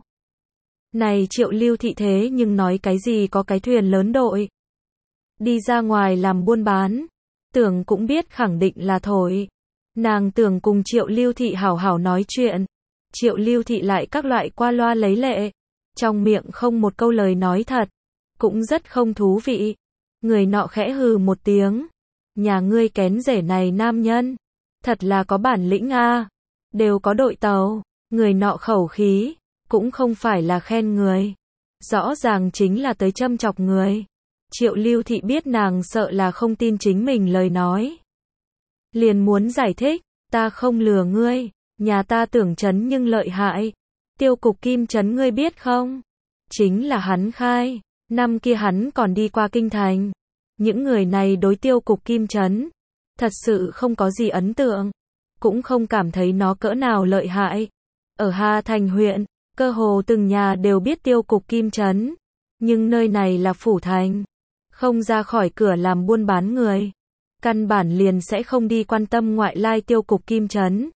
Này Triệu Lưu Thị thế nhưng nói cái gì có cái thuyền lớn đội, đi ra ngoài làm buôn bán, tưởng cũng biết khẳng định là thổi. Nàng tưởng cùng Triệu Lưu Thị hảo hảo nói chuyện. Triệu Lưu Thị lại các loại qua loa lấy lệ. Trong miệng không một câu lời nói thật. Cũng rất không thú vị. Người nọ khẽ hừ một tiếng. Nhà ngươi kén rể này nam nhân. Thật là có bản lĩnh a, đều có đội tàu. Người nọ khẩu khí. Cũng không phải là khen người. Rõ ràng chính là tới châm chọc người. Triệu Lưu Thị biết nàng sợ là không tin chính mình lời nói. Liền muốn giải thích, ta không lừa ngươi, nhà ta Tưởng Chấn nhưng lợi hại. Tiêu cục Kim Chấn ngươi biết không? Chính là hắn khai, năm kia hắn còn đi qua kinh thành. Những người này đối tiêu cục Kim Chấn, thật sự không có gì ấn tượng, cũng không cảm thấy nó cỡ nào lợi hại. Ở Hà Thành huyện, Cơ hồ từng nhà đều biết tiêu cục Kim Trấn. Nhưng nơi này là phủ thành. Không ra khỏi cửa làm buôn bán người. Căn bản liền sẽ không đi quan tâm ngoại lai tiêu cục Kim Trấn.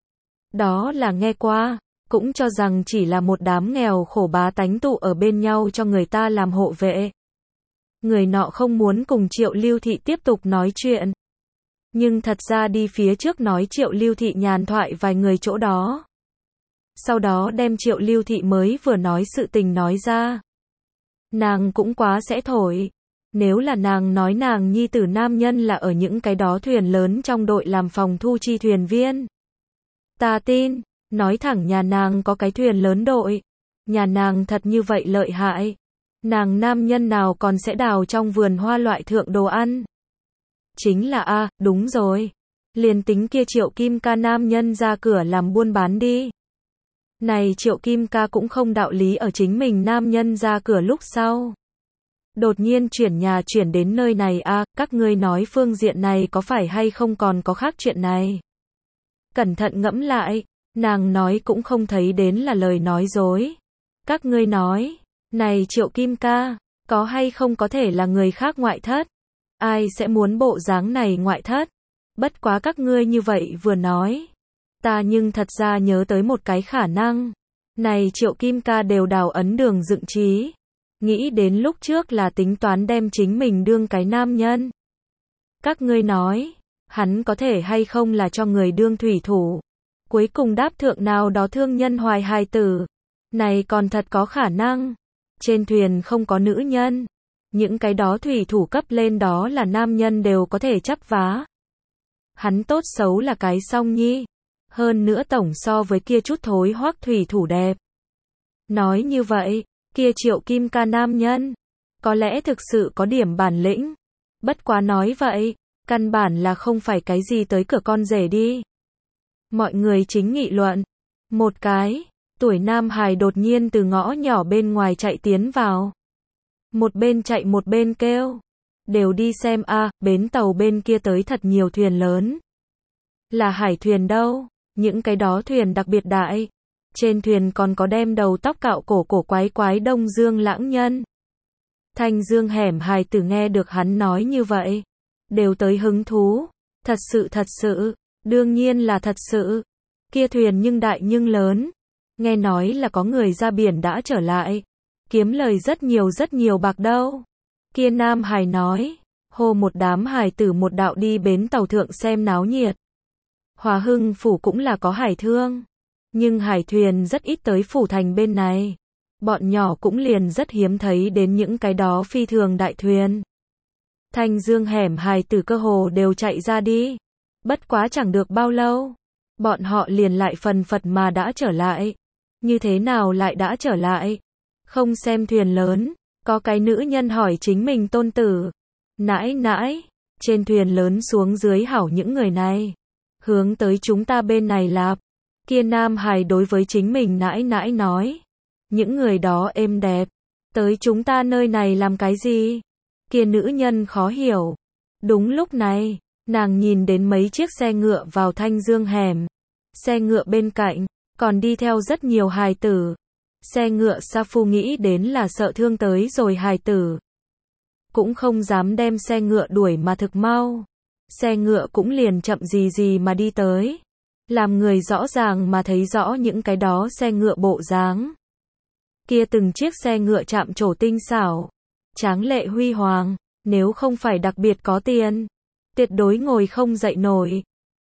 Đó là nghe qua, cũng cho rằng chỉ là một đám nghèo khổ bá tánh tụ ở bên nhau cho người ta làm hộ vệ. Người nọ không muốn cùng Triệu Lưu Thị tiếp tục nói chuyện. Nhưng thật ra đi phía trước nói Triệu Lưu Thị nhàn thoại vài người chỗ đó. Sau đó đem Triệu Lưu Thị mới vừa nói sự tình nói ra. Nàng cũng quá sẽ thổi. Nếu là nàng nói nàng nhi tử nam nhân là ở những cái đó thuyền lớn trong đội làm phòng thu chi thuyền viên. Ta tin, nói thẳng nhà nàng có cái thuyền lớn đội. Nhà nàng thật như vậy lợi hại. Nàng nam nhân nào còn sẽ đào trong vườn hoa loại thượng đồ ăn. Chính là đúng rồi. Liền tính kia Triệu Kim Ca nam nhân ra cửa làm buôn bán đi. Này Triệu Kim Ca cũng không đạo lý ở chính mình nam nhân ra cửa lúc sau. Đột nhiên chuyển nhà chuyển đến nơi này các ngươi nói phương diện này có phải hay không còn có khác chuyện này. Cẩn thận ngẫm lại, nàng nói cũng không thấy đến là lời nói dối. Các ngươi nói, này Triệu Kim Ca, có hay không có thể là người khác ngoại thất? Ai sẽ muốn bộ dáng này ngoại thất? Bất quá các ngươi như vậy vừa nói. Ta nhưng thật ra nhớ tới một cái khả năng. Này Triệu Kim Ca đều đào ấn đường dựng trí. Nghĩ đến lúc trước là tính toán đem chính mình đương cái nam nhân. Các ngươi nói, hắn có thể hay không là cho người đương thủy thủ. Cuối cùng đáp thượng nào đó thương nhân hoài hài tử. Này còn thật có khả năng. Trên thuyền không có nữ nhân. Những cái đó thủy thủ cấp lên đó là nam nhân đều có thể chấp vá. Hắn tốt xấu là cái song nhi. Hơn nữa tổng so với kia chút thối hoác thủy thủ đẹp. Nói như vậy, kia Triệu Kim Ca nam nhân, có lẽ thực sự có điểm bản lĩnh. Bất quá nói vậy, căn bản là không phải cái gì tới cửa con rể đi. Mọi người chính nghị luận. Một cái, tuổi nam hài đột nhiên từ ngõ nhỏ bên ngoài chạy tiến vào. Một bên chạy một bên kêu. Đều đi xem bến tàu bên kia tới thật nhiều thuyền lớn. Là hải thuyền đâu, những cái đó thuyền đặc biệt đại. Trên thuyền còn có đem đầu tóc cạo cổ quái quái Đông Dương lãng nhân. Thanh Dương hẻm hài tử nghe được hắn nói như vậy. Đều tới hứng thú. Thật sự, đương nhiên là thật sự. Kia thuyền nhưng đại nhưng lớn. Nghe nói là có người ra biển đã trở lại. Kiếm lời rất nhiều bạc đâu. Kia nam hài nói. Hô một đám hài tử một đạo đi bến tàu thượng xem náo nhiệt. Hòa Hưng phủ cũng là có hải thương. Nhưng hải thuyền rất ít tới phủ thành bên này. Bọn nhỏ cũng liền rất hiếm thấy đến những cái đó phi thường đại thuyền. Thanh Dương hẻm hài tử cơ hồ đều chạy ra đi. Bất quá chẳng được bao lâu. Bọn họ liền lại phần phật mà đã trở lại. Như thế nào lại đã trở lại? Không xem thuyền lớn. Có cái nữ nhân hỏi chính mình tôn tử. Nãi, trên thuyền lớn xuống dưới hảo những người này. Hướng tới chúng ta bên này lạp. Kia nam hài đối với chính mình nãi nói. Những người đó êm đẹp. Tới chúng ta nơi này làm cái gì? Kia nữ nhân khó hiểu. Đúng lúc này, nàng nhìn đến mấy chiếc xe ngựa vào Thanh Dương hẻm. Xe ngựa bên cạnh, còn đi theo rất nhiều hài tử. Xe ngựa Sa Phu nghĩ đến là sợ thương tới rồi hài tử. Cũng không dám đem xe ngựa đuổi mà thực mau. Xe ngựa cũng liền chậm gì mà đi tới. Làm người rõ ràng mà thấy rõ những cái đó xe ngựa bộ dáng. Kia từng chiếc xe ngựa chạm trổ tinh xảo. Tráng lệ huy hoàng. Nếu không phải đặc biệt có tiền. Tuyệt đối ngồi không dậy nổi.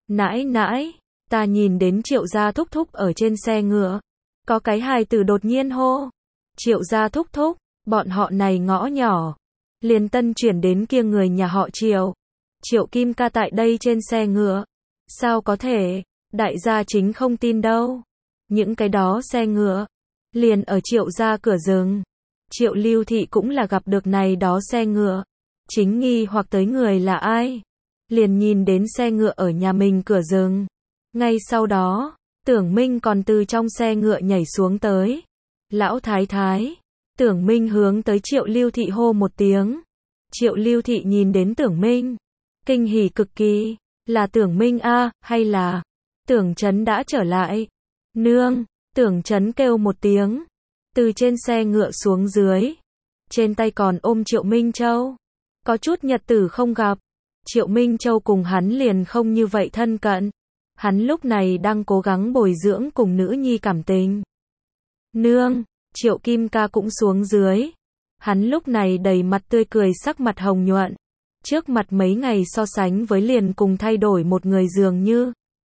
Nãi, ta nhìn đến Triệu gia thúc thúc ở trên xe ngựa. Có cái hài tử đột nhiên hô. Triệu gia thúc thúc, bọn họ này ngõ nhỏ. Liền tân chuyển đến kia người nhà họ Triệu. Triệu Kim Ca tại đây trên xe ngựa. Sao có thể, đại gia chính không tin đâu. Những cái đó xe ngựa, liền ở Triệu gia cửa rừng. Triệu Lưu Thị cũng là gặp được này đó xe ngựa. Chính nghi hoặc tới người là ai. Liền nhìn đến xe ngựa ở nhà mình cửa rừng. Ngay sau đó, Tưởng Minh còn từ trong xe ngựa nhảy xuống tới. Lão thái thái. Tưởng Minh hướng tới Triệu Lưu Thị hô một tiếng. Triệu Lưu Thị nhìn đến Tưởng Minh. Kinh hỉ cực kỳ. Là Tưởng Minh hay là Tưởng Trấn đã trở lại. Nương, Tưởng Chấn kêu một tiếng, từ trên xe ngựa xuống dưới, trên tay còn ôm Triệu Minh Châu. Có chút nhật tử không gặp, Triệu Minh Châu cùng hắn liền không như vậy thân cận. Hắn lúc này đang cố gắng bồi dưỡng cùng nữ nhi cảm tình. Nương, Triệu Kim Ca cũng xuống dưới. Hắn lúc này đầy mặt tươi cười, sắc mặt hồng nhuận. Trước mặt mấy ngày so sánh với liền cùng thay đổi một người dường như.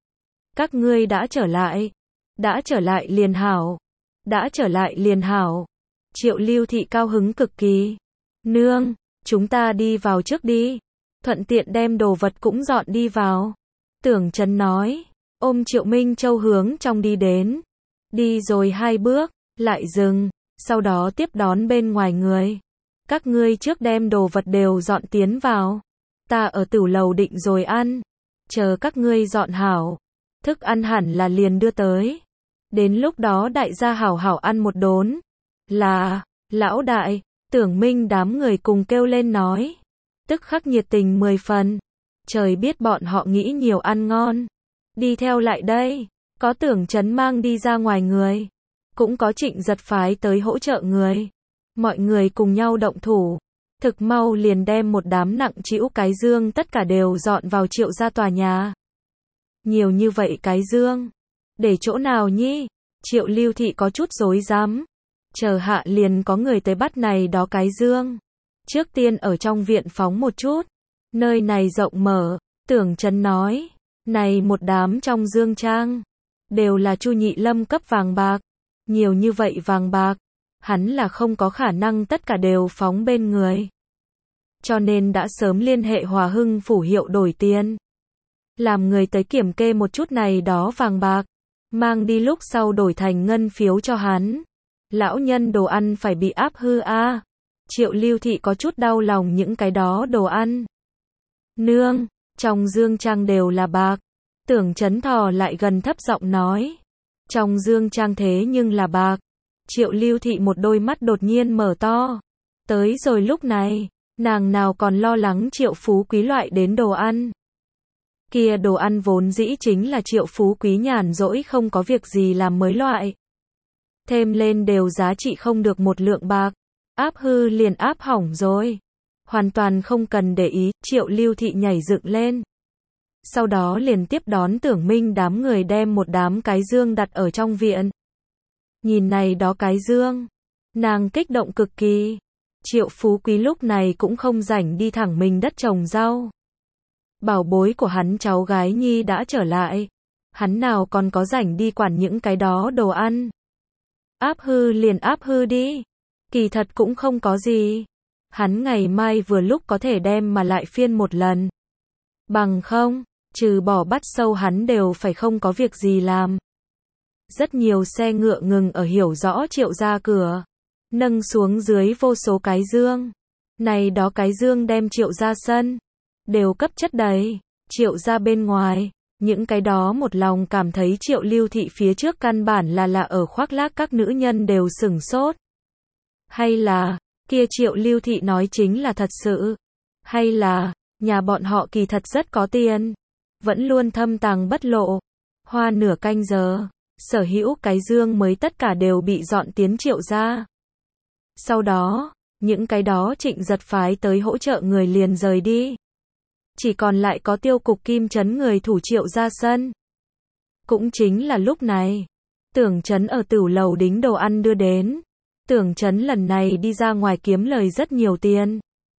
Các ngươi đã trở lại. Đã trở lại liền hảo. Đã trở lại liền hảo. Triệu Lưu Thị cao hứng cực kỳ. Nương, chúng ta đi vào trước đi. Thuận tiện đem đồ vật cũng dọn đi vào. Tưởng Chấn nói, ôm Triệu Minh Châu hướng trong đi đến. Đi rồi 2 bước, lại dừng, sau đó tiếp đón bên ngoài người. Các ngươi trước đem đồ vật đều dọn tiến vào. Ta ở tửu lầu định rồi ăn. Chờ các ngươi dọn hảo. Thức ăn hẳn là liền đưa tới. Đến lúc đó đại gia hảo hảo ăn một đốn. Là, lão đại, Tưởng Minh đám người cùng kêu lên nói. Tức khắc nhiệt tình 10 phần. Trời biết bọn họ nghĩ nhiều ăn ngon. Đi theo lại đây. Có Tưởng Chấn mang đi ra ngoài người. Cũng có Trịnh Giật phái tới hỗ trợ người. Mọi người cùng nhau động thủ. Thực mau liền đem một đám nặng trĩu cái dương tất cả đều dọn vào Triệu gia tòa nhà. Nhiều như vậy cái dương. Để chỗ nào nhi? Triệu Lưu Thị có chút rối rắm. Chờ hạ liền có người tới bắt này đó cái dương. Trước tiên ở trong viện phóng một chút. Nơi này rộng mở. Tưởng Chấn nói. Này một đám trong dương trang. Đều là Chu Nhị Lâm cấp vàng bạc. Nhiều như vậy vàng bạc. Hắn là không có khả năng tất cả đều phóng bên người. Cho nên đã sớm liên hệ Hòa Hưng phủ hiệu đổi tiền. Làm người tới kiểm kê một chút này đó vàng bạc. Mang đi lúc sau đổi thành ngân phiếu cho hắn. Lão nhân đồ ăn phải bị áp hư a. Triệu Lưu Thị có chút đau lòng những cái đó đồ ăn. Nương, trong dương trang đều là bạc. Tưởng Chấn thò lại gần thấp giọng nói. Trong dương trang thế nhưng là bạc. Triệu Lưu Thị một đôi mắt đột nhiên mở to. Tới rồi lúc này, nàng nào còn lo lắng Triệu Phú Quý loại đến đồ ăn. Kia đồ ăn vốn dĩ chính là Triệu Phú Quý nhàn rỗi không có việc gì làm mới loại. Thêm lên đều giá trị không được một lượng bạc. Áp hư liền áp hỏng rồi. Hoàn toàn không cần để ý, Triệu Lưu Thị nhảy dựng lên. Sau đó liền tiếp đón Tưởng Minh đám người đem một đám cái dương đặt ở trong viện. Nhìn này đó cái dương. Nàng kích động cực kỳ. Triệu Phú Quý lúc này cũng không rảnh đi thẳng mình đất trồng rau. Bảo bối của hắn cháu gái Nhi đã trở lại. Hắn nào còn có rảnh đi quản những cái đó đồ ăn. Áp hư liền áp hư đi. Kỳ thật cũng không có gì. Hắn ngày mai vừa lúc có thể đem mà lại phiên một lần. Bằng không, trừ bỏ bắt sâu hắn đều phải không có việc gì làm. Rất nhiều xe ngựa ngừng ở hiểu rõ Triệu gia cửa. Nâng xuống dưới vô số cái dương. Này đó cái dương đem Triệu gia sân. Đều cấp chất đầy. Triệu gia bên ngoài. Những cái đó một lòng cảm thấy Triệu Lưu Thị phía trước căn bản là ở khoác lác các nữ nhân đều sửng sốt. Hay là, kia Triệu Lưu Thị nói chính là thật sự. Hay là, nhà bọn họ kỳ thật rất có tiền. Vẫn luôn thâm tàng bất lộ. Hoa nửa canh giờ. Sở hữu cái dương mới tất cả đều bị dọn tiến Triệu gia. Sau đó, những cái đó Trịnh Giật phái tới hỗ trợ người liền rời đi. Chỉ còn lại có Tiêu Cục Kim Trấn người thủ Triệu gia sân. Cũng chính là lúc này, Tưởng Chấn ở tửu lầu đính đồ ăn đưa đến. Tưởng Chấn lần này đi ra ngoài kiếm lời rất nhiều tiền.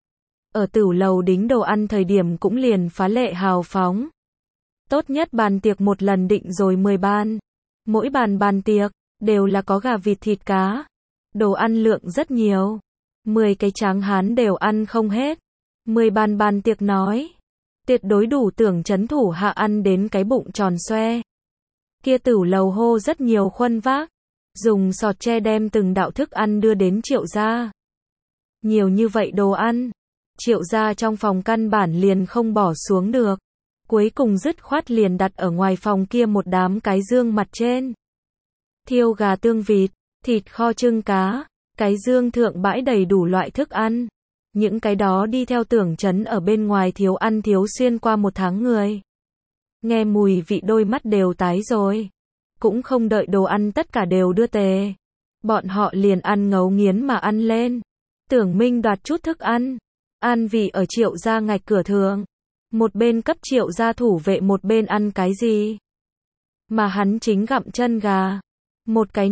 Ở tửu lầu đính đồ ăn thời điểm cũng liền phá lệ hào phóng. Tốt nhất bàn tiệc một lần định rồi 10 bàn. Mỗi bàn tiệc, đều là có gà vịt thịt cá. Đồ ăn lượng rất nhiều. 10 cái tráng hán đều ăn không hết. 10 bàn tiệc nói. Tuyệt đối đủ Tưởng Chấn thủ hạ ăn đến cái bụng tròn xoe. Kia tửu lầu hô rất nhiều khuân vác. Dùng sọt tre đem từng đạo thức ăn đưa đến Triệu gia. Nhiều như vậy đồ ăn. Triệu gia trong phòng căn bản liền không bỏ xuống được. Cuối cùng dứt khoát liền đặt ở ngoài phòng kia một đám cái dương mặt trên. Thiêu gà tương vịt, thịt kho trưng cá, cái dương thượng bãi đầy đủ loại thức ăn. Những cái đó đi theo Tưởng Chấn ở bên ngoài thiếu ăn thiếu xuyên qua một tháng người. Nghe mùi vị đôi mắt đều tái rồi. cũng không đợi đồ ăn tất cả đều đưa tề. Bọn họ liền ăn ngấu nghiến mà ăn lên. Tưởng Minh đoạt chút thức ăn, an vị ở Triệu gia ngạch cửa thượng. Một bên cấp Triệu gia thủ vệ, một bên ăn cái gì? Mà hắn chính gặm chân gà. Một cái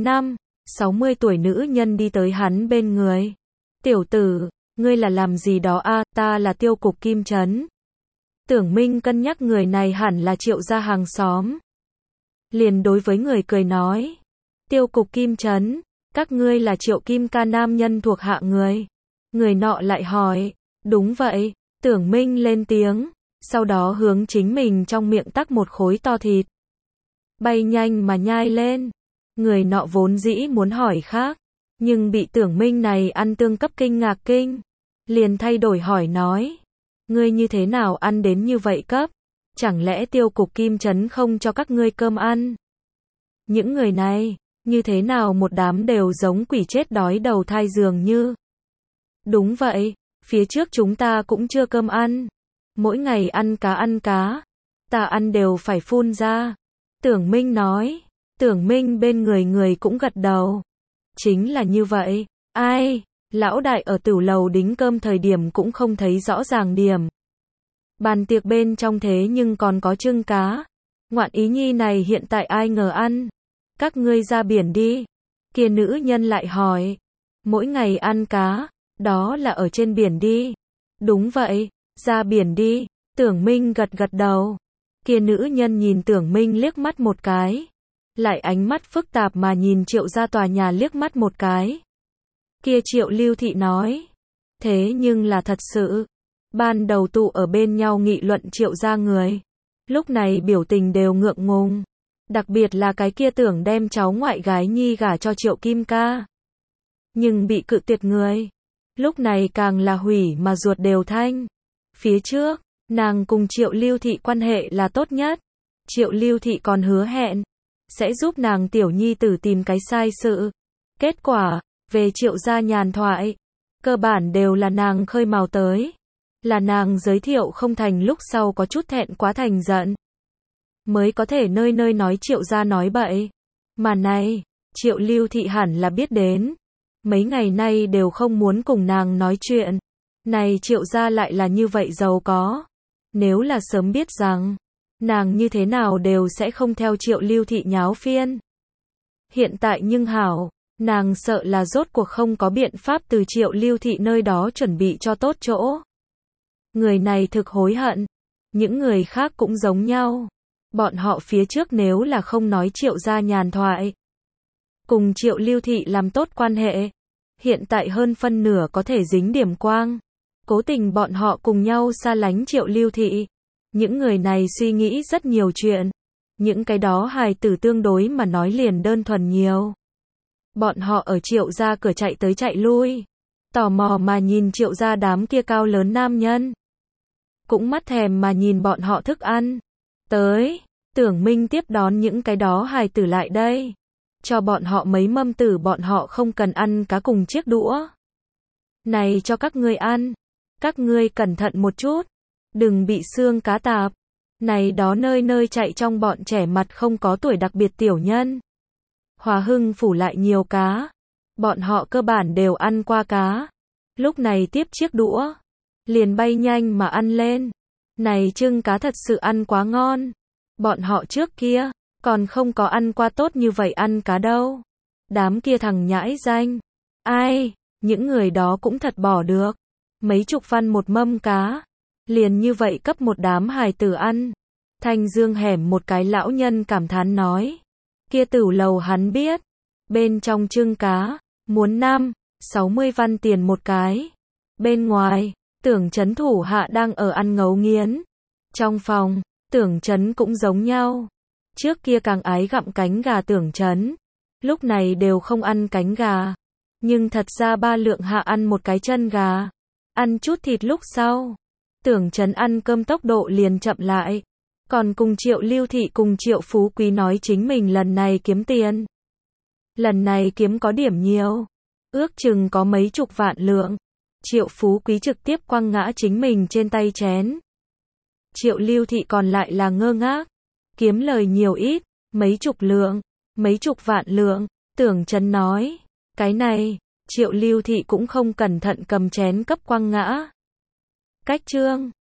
60 tuổi nữ nhân đi tới hắn bên người. Tiểu tử, ngươi là làm gì đó a? Ta là Tiêu cục Kim Trấn. Tưởng Minh cân nhắc người này hẳn là Triệu gia hàng xóm. Liền đối với người cười nói. Tiêu cục Kim Trấn, các ngươi là Triệu Kim ca nam nhân thuộc hạ người. Người nọ lại hỏi. Đúng vậy, Tưởng Minh lên tiếng. Sau đó hướng chính mình trong miệng tắc một khối to thịt. Bay nhanh mà nhai lên. Người nọ vốn dĩ muốn hỏi khác, nhưng bị Tưởng Minh này ăn tương cấp kinh ngạc kinh. Liền thay đổi hỏi nói. Ngươi như thế nào ăn đến như vậy cấp? Chẳng lẽ Tiêu cục Kim Trấn không cho các ngươi cơm ăn? Những người này, như thế nào một đám đều giống quỷ chết đói đầu thai dường như. Đúng vậy, phía trước chúng ta cũng chưa cơm ăn. Mỗi ngày ăn cá. Ta ăn đều phải phun ra. Tưởng Minh nói. Tưởng Minh bên người cũng gật đầu. Chính là như vậy. Ai, lão đại ở tửu lầu đính cơm thời điểm cũng không thấy rõ ràng điểm. Bàn tiệc bên trong thế nhưng còn có trưng cá. Ngoạn ý nhi này hiện tại ai ngờ ăn. Các ngươi ra biển đi. Kia nữ nhân lại hỏi. Mỗi ngày ăn cá, đó là ở trên biển đi. Đúng vậy, ra biển đi. Tưởng Minh gật đầu. Kia nữ nhân nhìn Tưởng Minh liếc mắt một cái. Lại ánh mắt phức tạp mà nhìn Triệu gia tòa nhà liếc mắt một cái. Kia Triệu Lưu Thị nói. Thế nhưng là thật sự. Ban đầu tụ ở bên nhau nghị luận Triệu gia người. Lúc này biểu tình đều ngượng ngùng. Đặc biệt là cái kia tưởng đem cháu ngoại gái nhi gả cho Triệu Kim ca. Nhưng bị cự tuyệt người. Lúc này càng là hủy mà ruột đều thanh. Phía trước, nàng cùng Triệu Lưu Thị quan hệ là tốt nhất. Triệu Lưu Thị còn hứa hẹn sẽ giúp nàng tiểu nhi tử tìm cái sai sự. Kết quả, về Triệu gia nhàn thoại, cơ bản đều là nàng khơi mào tới. Là nàng giới thiệu không thành, lúc sau có chút thẹn quá thành giận. Mới có thể nơi nơi nói Triệu gia nói bậy. Mà này, Triệu Lưu Thị hẳn là biết đến. Mấy ngày nay đều không muốn cùng nàng nói chuyện. Này Triệu gia lại là như vậy giàu có. Nếu là sớm biết rằng, nàng như thế nào đều sẽ không theo Triệu Lưu Thị nháo phiên. Hiện tại nhưng hảo, nàng sợ là rốt cuộc không có biện pháp từ Triệu Lưu Thị nơi đó chuẩn bị cho tốt chỗ. Người này thực hối hận. Những người khác cũng giống nhau. Bọn họ phía trước nếu là không nói Triệu gia nhàn thoại, cùng Triệu Lưu Thị làm tốt quan hệ, hiện tại hơn phân nửa có thể dính điểm quang. Cố tình bọn họ cùng nhau xa lánh Triệu Lưu Thị. Những người này suy nghĩ rất nhiều chuyện. Những cái đó hài tử tương đối mà nói liền đơn thuần nhiều. Bọn họ ở Triệu gia cửa chạy tới chạy lui. Tò mò mà nhìn Triệu gia đám kia cao lớn nam nhân. Cũng mắt thèm mà nhìn bọn họ thức ăn. Tới, Tưởng Minh tiếp đón những cái đó hài tử lại đây. Cho bọn họ mấy mâm tử, bọn họ không cần ăn cá cùng chiếc đũa. Này cho các ngươi ăn. Các ngươi cẩn thận một chút. Đừng bị xương cá tạp. Này đó nơi nơi chạy trong bọn trẻ mặt không có tuổi đặc biệt tiểu nhân. Hòa Hưng phủ lại nhiều cá. Bọn họ cơ bản đều ăn qua cá. Lúc này tiếp chiếc đũa. Liền bay nhanh mà ăn lên. Này trưng cá thật sự ăn quá ngon. Bọn họ trước kia, còn không có ăn qua tốt như vậy ăn cá đâu. Đám kia thằng nhãi danh. Ai, những người đó cũng thật bỏ được. Mấy chục văn một mâm cá. Liền như vậy cấp một đám hài tử ăn. Thanh Dương hẻm một cái lão nhân cảm thán nói. Kia tửu lầu hắn biết. Bên trong trưng cá, muốn 60 văn tiền một cái. Bên ngoài, Tưởng Trấn thủ hạ đang ở ăn ngấu nghiến. Trong phòng, Tưởng Trấn cũng giống nhau. Trước kia càng ái gặm cánh gà Tưởng Trấn. Lúc này đều không ăn cánh gà. Nhưng thật ra 3 lượng hạ ăn một cái chân gà. Ăn chút thịt lúc sau. Tưởng Trấn ăn cơm tốc độ liền chậm lại. Còn cùng Triệu Lưu Thị cùng Triệu Phú Quý nói chính mình lần này kiếm tiền. Lần này kiếm có điểm nhiều. Ước chừng có mấy chục vạn lượng. Triệu Phú Quý trực tiếp quăng ngã chính mình trên tay chén. Triệu Lưu Thị còn lại là ngơ ngác. Kiếm lời nhiều ít, mấy chục lượng. Mấy chục vạn lượng, Tưởng Chấn nói. Cái này, Triệu Lưu Thị cũng không cẩn thận cầm chén cấp quăng ngã. Cách chương